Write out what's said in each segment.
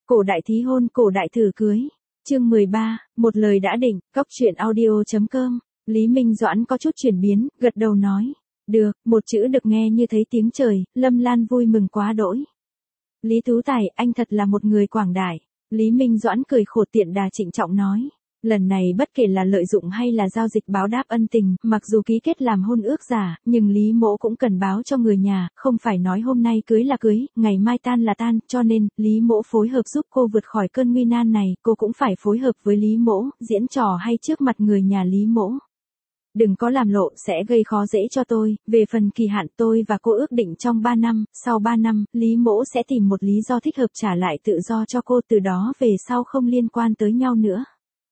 Cổ đại thí hôn, cổ đại thử cưới. Chương 13, một lời đã định, Cóc truyện audio.com. Lý Minh Doãn có chút chuyển biến, gật đầu nói. Được, một chữ được nghe như thấy tiếng trời, Lâm Lan vui mừng quá đỗi. Lý Tú Tài, anh thật là một người quảng đại. Lý Minh Doãn cười khổ tiện đà trịnh trọng nói. Lần này bất kể là lợi dụng hay là giao dịch báo đáp ân tình, mặc dù ký kết làm hôn ước giả, nhưng Lý Mỗ cũng cần báo cho người nhà, không phải nói hôm nay cưới là cưới, ngày mai tan là tan, cho nên, Lý Mỗ phối hợp giúp cô vượt khỏi cơn nguy nan này, cô cũng phải phối hợp với Lý Mỗ, diễn trò hay trước mặt người nhà Lý Mỗ. Đừng có làm lộ sẽ gây khó dễ cho tôi, về phần kỳ hạn tôi và cô ước định trong 3 năm, sau 3 năm, Lý Mỗ sẽ tìm một lý do thích hợp trả lại tự do cho cô, từ đó về sau không liên quan tới nhau nữa.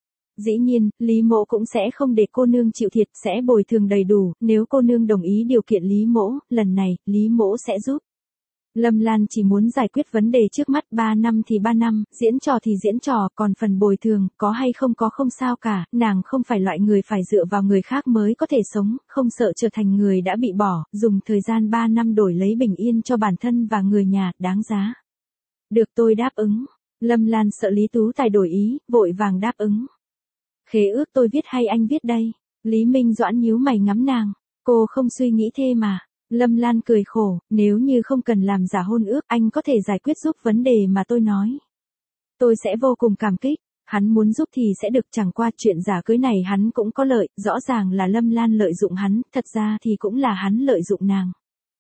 Dĩ nhiên, Lý Mỗ cũng sẽ không để cô nương chịu thiệt, sẽ bồi thường đầy đủ, nếu cô nương đồng ý điều kiện Lý Mỗ, lần này, Lý Mỗ sẽ giúp. Lâm Lan chỉ muốn giải quyết vấn đề trước mắt, 3 năm thì 3 năm, diễn trò thì diễn trò, còn phần bồi thường, có hay không có không sao cả, nàng không phải loại người phải dựa vào người khác mới có thể sống, không sợ trở thành người đã bị bỏ, dùng thời gian 3 năm đổi lấy bình yên cho bản thân và người nhà, đáng giá. Được, tôi đáp ứng. Lâm Lan sợ Lý Tú Tài đổi ý, vội vàng đáp ứng. Khế ước tôi viết hay anh viết đây? Lý Minh Doãn nhíu mày ngắm nàng, cô không suy nghĩ thêm mà. Lâm Lan cười khổ, nếu như không cần làm giả hôn ước, anh có thể giải quyết giúp vấn đề mà tôi nói. Tôi sẽ vô cùng cảm kích, hắn muốn giúp thì sẽ được, chẳng qua chuyện giả cưới này hắn cũng có lợi, rõ ràng là Lâm Lan lợi dụng hắn, thật ra thì cũng là hắn lợi dụng nàng.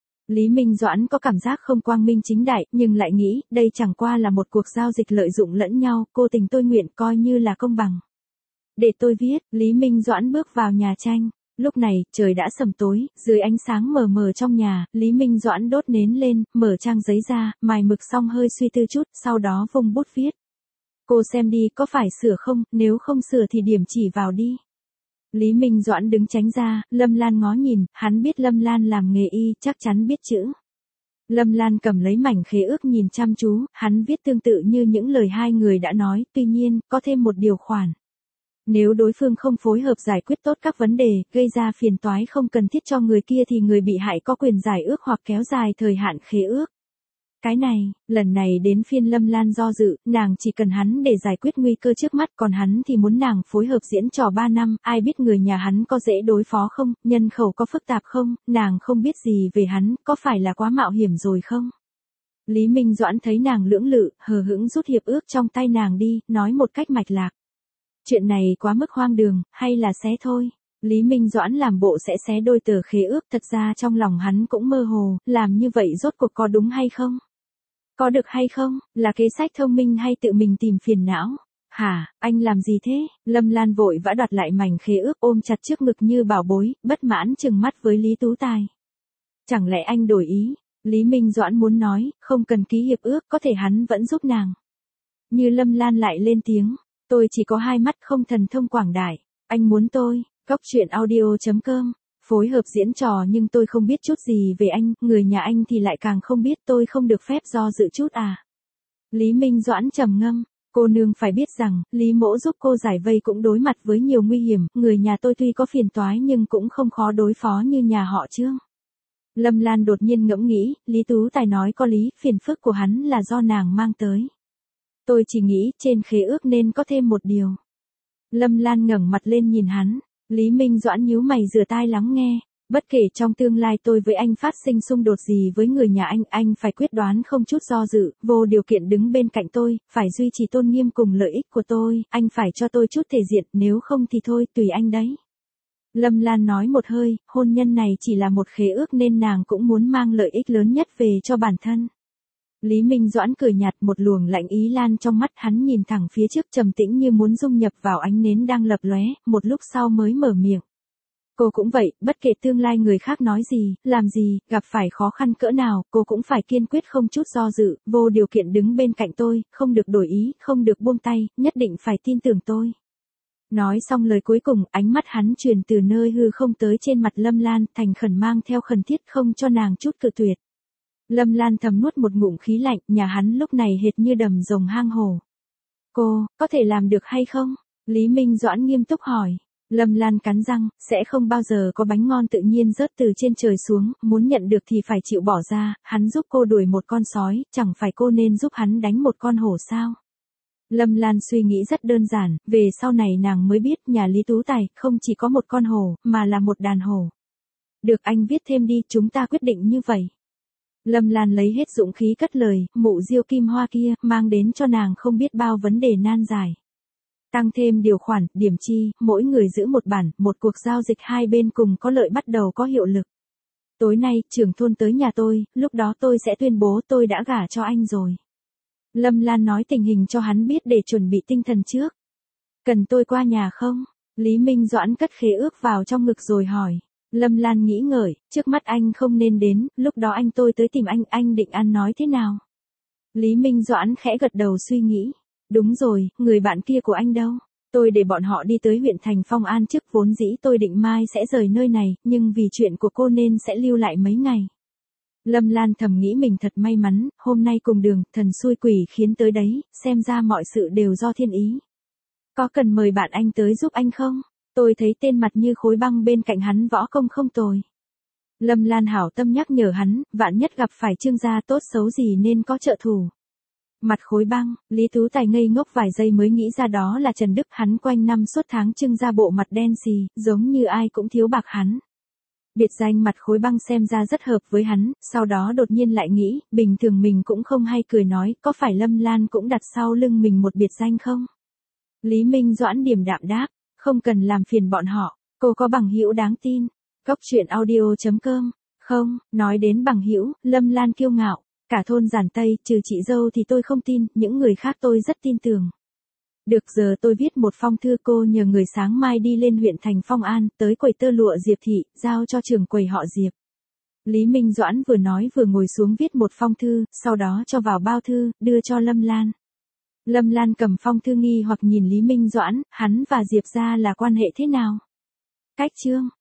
Lý Minh Doãn có cảm giác không quang minh chính đại, nhưng lại nghĩ, đây chẳng qua là một cuộc giao dịch lợi dụng lẫn nhau, cô tình tôi nguyện coi như là công bằng. Để tôi viết, Lý Minh Doãn bước vào nhà tranh. Lúc này, trời đã sầm tối, dưới ánh sáng mờ mờ trong nhà, Lý Minh Doãn đốt nến lên, mở trang giấy ra, mài mực xong hơi suy tư chút, sau đó vung bút viết. Cô xem đi, có phải sửa không, nếu không sửa thì điểm chỉ vào đi. Lý Minh Doãn đứng tránh ra, Lâm Lan ngó nhìn, hắn biết Lâm Lan làm nghề y, chắc chắn biết chữ. Lâm Lan cầm lấy mảnh khế ước nhìn chăm chú, hắn viết tương tự như những lời hai người đã nói, tuy nhiên, có thêm một điều khoản. Nếu đối phương không phối hợp giải quyết tốt các vấn đề, gây ra phiền toái không cần thiết cho người kia thì người bị hại có quyền giải ước hoặc kéo dài thời hạn khế ước. Cái này, lần này đến phiên Lâm Lan do dự, nàng chỉ cần hắn để giải quyết nguy cơ trước mắt, còn hắn thì muốn nàng phối hợp diễn trò 3 năm, ai biết người nhà hắn có dễ đối phó không, nhân khẩu có phức tạp không, nàng không biết gì về hắn, có phải là quá mạo hiểm rồi không? Lý Minh Doãn thấy nàng lưỡng lự, hờ hững rút hiệp ước trong tay nàng đi, nói một cách mạch lạc. Chuyện này quá mức hoang đường, hay là xé thôi. Lý Minh Doãn làm bộ sẽ xé đôi tờ khế ước, thật ra trong lòng hắn cũng mơ hồ, làm như vậy rốt cuộc có đúng hay không? Có được hay không, là kế sách thông minh hay tự mình tìm phiền não? Hả, anh làm gì thế? Lâm Lan vội vã đoạt lại mảnh khế ước ôm chặt trước ngực như bảo bối, bất mãn trừng mắt với Lý Tú Tài. Chẳng lẽ anh đổi ý? Lý Minh Doãn muốn nói, không cần ký hiệp ước, có thể hắn vẫn giúp nàng. Như Lâm Lan lại lên tiếng. Tôi chỉ có 2 mắt không thần thông quảng đại. Anh muốn tôi, Cóc truyện audio.com, phối hợp diễn trò nhưng tôi không biết chút gì về anh, người nhà anh thì lại càng không biết, tôi không được phép do dự chút à. Lý Minh Doãn trầm ngâm, cô nương phải biết rằng, Lý Mỗ giúp cô giải vây cũng đối mặt với nhiều nguy hiểm, người nhà tôi tuy có phiền toái nhưng cũng không khó đối phó như nhà họ Trương. Lâm Lan đột nhiên ngẫm nghĩ, Lý Tú Tài nói có lý, phiền phức của hắn là do nàng mang tới. Tôi chỉ nghĩ trên khế ước nên có thêm một điều. Lâm Lan ngẩng mặt lên nhìn hắn, Lý Minh Doãn nhíu mày rửa tai lắng nghe. Bất kể trong tương lai tôi với anh phát sinh xung đột gì với người nhà anh phải quyết đoán không chút do dự, vô điều kiện đứng bên cạnh tôi, phải duy trì tôn nghiêm cùng lợi ích của tôi, anh phải cho tôi chút thể diện, nếu không thì thôi, tùy anh đấy. Lâm Lan nói một hơi, hôn nhân này chỉ là một khế ước nên nàng cũng muốn mang lợi ích lớn nhất về cho bản thân. Lý Minh Doãn cười nhạt, một luồng lạnh ý lan trong mắt, hắn nhìn thẳng phía trước trầm tĩnh như muốn dung nhập vào ánh nến đang lập lóe, một lúc sau mới mở miệng. Cô cũng vậy, bất kể tương lai người khác nói gì, làm gì, gặp phải khó khăn cỡ nào, cô cũng phải kiên quyết không chút do dự, vô điều kiện đứng bên cạnh tôi, không được đổi ý, không được buông tay, nhất định phải tin tưởng tôi. Nói xong lời cuối cùng, ánh mắt hắn truyền từ nơi hư không tới trên mặt Lâm Lan, thành khẩn mang theo khẩn thiết không cho nàng chút cự tuyệt. Lâm Lan thầm nuốt một ngụm khí lạnh, nhà hắn lúc này hệt như đầm rồng hang hổ. Cô, có thể làm được hay không? Lý Minh Doãn nghiêm túc hỏi. Lâm Lan cắn răng, sẽ không bao giờ có bánh ngon tự nhiên rớt từ trên trời xuống, muốn nhận được thì phải chịu bỏ ra, hắn giúp cô đuổi một con sói, chẳng phải cô nên giúp hắn đánh một con hổ sao? Lâm Lan suy nghĩ rất đơn giản, về sau này nàng mới biết nhà Lý Tú Tài không chỉ có một con hổ, mà là một đàn hổ. Được anh viết thêm đi, chúng ta quyết định như vậy. Lâm Lan lấy hết dũng khí cất lời, mụ Diêu Kim Hoa kia, mang đến cho nàng không biết bao vấn đề nan giải. Tăng thêm điều khoản, điểm chi, mỗi người giữ một bản, một cuộc giao dịch hai bên cùng có lợi bắt đầu có hiệu lực. Tối nay, trưởng thôn tới nhà tôi, lúc đó tôi sẽ tuyên bố tôi đã gả cho anh rồi. Lâm Lan nói tình hình cho hắn biết để chuẩn bị tinh thần trước. Cần tôi qua nhà không? Lý Minh Doãn cất khế ước vào trong ngực rồi hỏi. Lâm Lan nghĩ ngợi, trước mắt anh không nên đến, lúc đó tôi tới tìm anh định ăn nói thế nào? Lý Minh Doãn khẽ gật đầu suy nghĩ. Đúng rồi, người bạn kia của anh đâu? Tôi để bọn họ đi tới huyện thành Phong An trước, vốn dĩ tôi định mai sẽ rời nơi này, nhưng vì chuyện của cô nên sẽ lưu lại mấy ngày. Lâm Lan thầm nghĩ mình thật may mắn, hôm nay cùng đường, thần xui quỷ khiến tới đấy, xem ra mọi sự đều do thiên ý. Có cần mời bạn anh tới giúp anh không? Tôi thấy tên mặt như khối băng bên cạnh hắn võ công không tồi. Lâm Lan hảo tâm nhắc nhở hắn, vạn nhất gặp phải Trương gia tốt xấu gì nên có trợ thủ. Mặt khối băng, Lý Tú Tài ngây ngốc vài giây mới nghĩ ra đó là Trần Đức, hắn quanh năm suốt tháng Trương gia bộ mặt đen xì, giống như ai cũng thiếu bạc hắn. Biệt danh mặt khối băng xem ra rất hợp với hắn, sau đó đột nhiên lại nghĩ, bình thường mình cũng không hay cười nói, có phải Lâm Lan cũng đặt sau lưng mình một biệt danh không? Lý Minh Doãn điềm đạm đáp, không cần làm phiền bọn họ, cô có bằng hữu đáng tin. Cốc truyện audio.com. Không, nói đến bằng hữu, Lâm Lan kiêu ngạo, cả thôn Giản Tây, trừ chị dâu thì tôi không tin, những người khác tôi rất tin tưởng. Được, giờ tôi viết một phong thư, cô nhờ người sáng mai đi lên huyện thành Phong An, tới quầy tơ lụa Diệp thị, giao cho trưởng quầy họ Diệp. Lý Minh Doãn vừa nói vừa ngồi xuống viết một phong thư, sau đó cho vào bao thư, đưa cho Lâm Lan. Lâm Lan cầm phong thư nghi hoặc nhìn Lý Minh Doãn, hắn và Diệp gia là quan hệ thế nào? Cách chương